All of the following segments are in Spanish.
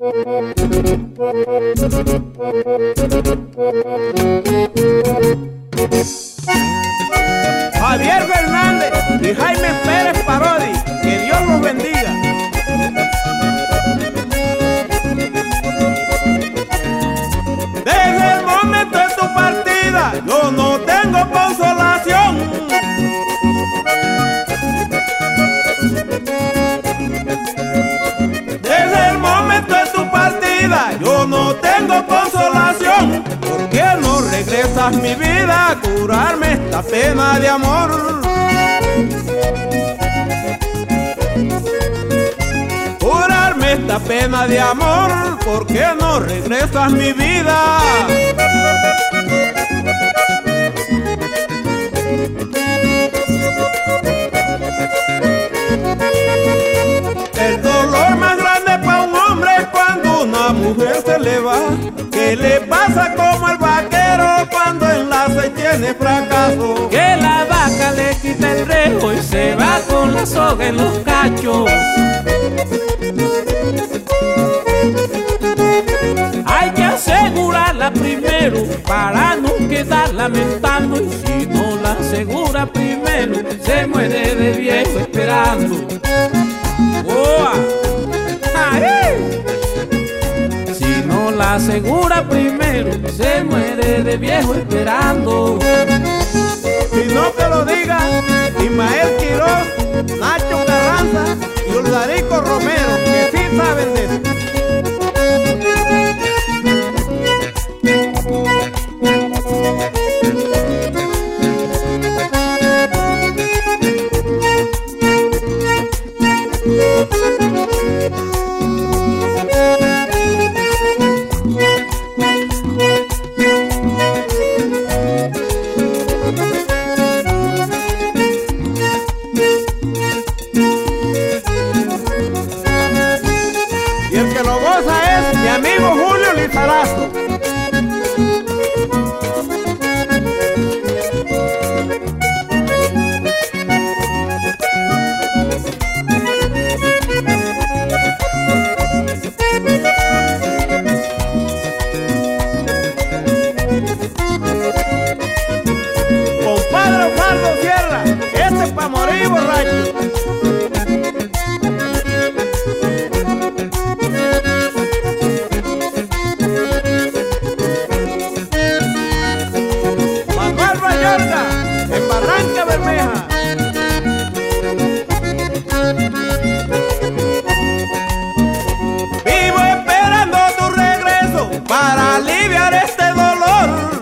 Javier Fernández y Jaime Pérez Parodi, que Dios los bendiga. Desde el momento de tu partida yo no tengo consolación. Desde el momento de tu partida yo no tengo consolación. ¿Por qué no regresas mi vida a curarme esta pena de amor? Curarme esta pena de amor, ¿por qué no regresas mi vida? El dolor más grande para un hombre es cuando una mujer se le va. ¿Qué le pasa como el vaquero cuando en la se tiene fracaso? Que la vaca le quita el rejo y se va con la soga en los cachos. Hay que asegurarla primero para no quedar lamentando, y si no la asegura primero se muere de viejo esperando. ¡Boa! ¡Ay! Si no la asegura primero se muere de viejo esperando. Si no te lo diga Ismael Quiroz, Nacho Carranza y Uldarico Romero, que sí saben de eso. Y el que lo goza es mi amigo Julio Lizarazo. Compadre Osvaldo Sierra, este es pa' morir borracho. Manuel Mayorga, en Barranca Bermeja. Vivo esperando tu regreso para aliviar este dolor.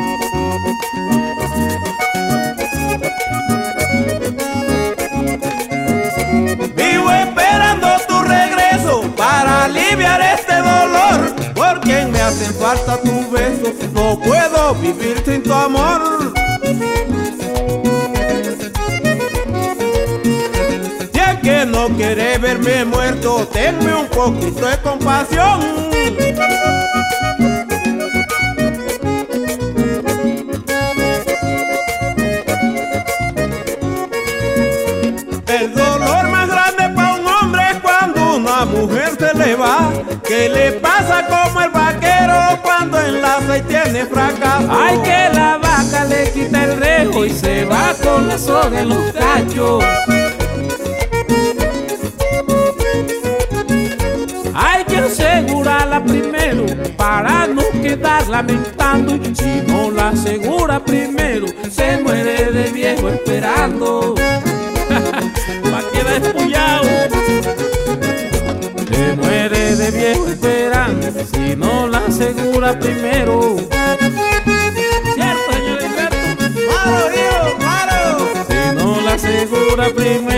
Vivo esperando tu regreso para aliviar este dolor, porque me hacen falta tus besos, no puedo vivir sin tu amor. Si es que no quieres verme muerto, tenme un poquito de compasión. El dolor más grande para un hombre es cuando una mujer se le va. ¿Qué le pasa como el vaquero cuando enlaza y tiene fracaso? Ay, que la vaca le quita el rejo y se va con la soga en los cachos. Hay que asegurarla primero para no quedar lamentando, y si no la asegura primero se muere de viejo esperando. Va a quedar espullado. Se muere de viejo esperando si no la asegura primero. ¿Cierto, señor Alberto? ¡Claro, hijo, claro! Si no la asegura primero.